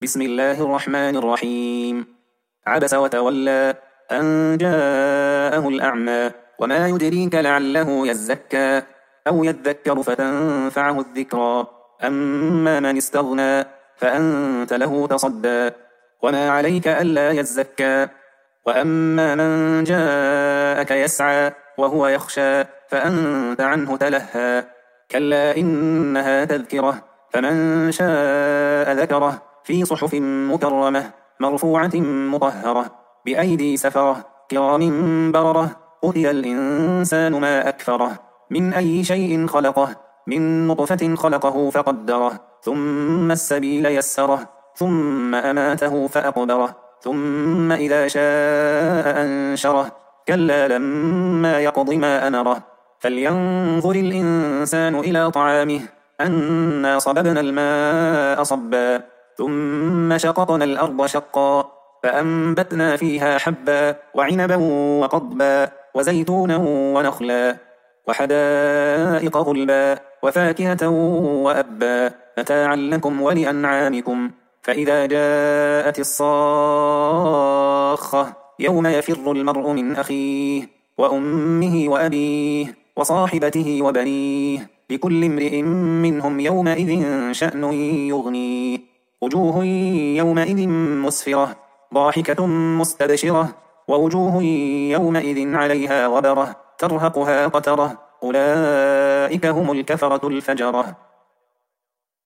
بسم الله الرحمن الرحيم. عبس وتولى أن جاءه الأعمى وما يدريك لعله يزكى أو يذكر فتنفعه الذكرى. أما من استغنى فأنت له تصدى وما عليك ألا يزكى. وأما من جاءك يسعى وهو يخشى فأنت عنه تلهى. كلا إنها تذكرة فمن شاء ذكره في صحف مكرمة مرفوعة مطهرة بأيدي سفرة كرام بررة. قتل الإنسان ما أكفره من أي شيء خلقه من نطفة خلقه فقدره ثم السبيل يسره ثم أماته فأقبره ثم إذا شاء أنشره كلا لما يقض ما أمره. فلينظر الإنسان إلى طعامه أنا صببنا الماء صبا ثم شققنا الأرض شقا فأنبتنا فيها حبا وعنبا وقضبا وزيتونا ونخلا وحدائق غلبا وفاكهة وأبا متاعا لكم ولأنعامكم. فإذا جاءت الصاخة يوم يفر المرء من أخيه وأمه وأبيه وصاحبته وبنيه لكل امرئ منهم يومئذ شأن يغنيه. وجوه يومئذ مسفرة ضاحكة مستبشرة ووجوه يومئذ عليها غبرة ترهقها قترة أولئك هم الكفرة الفجرة.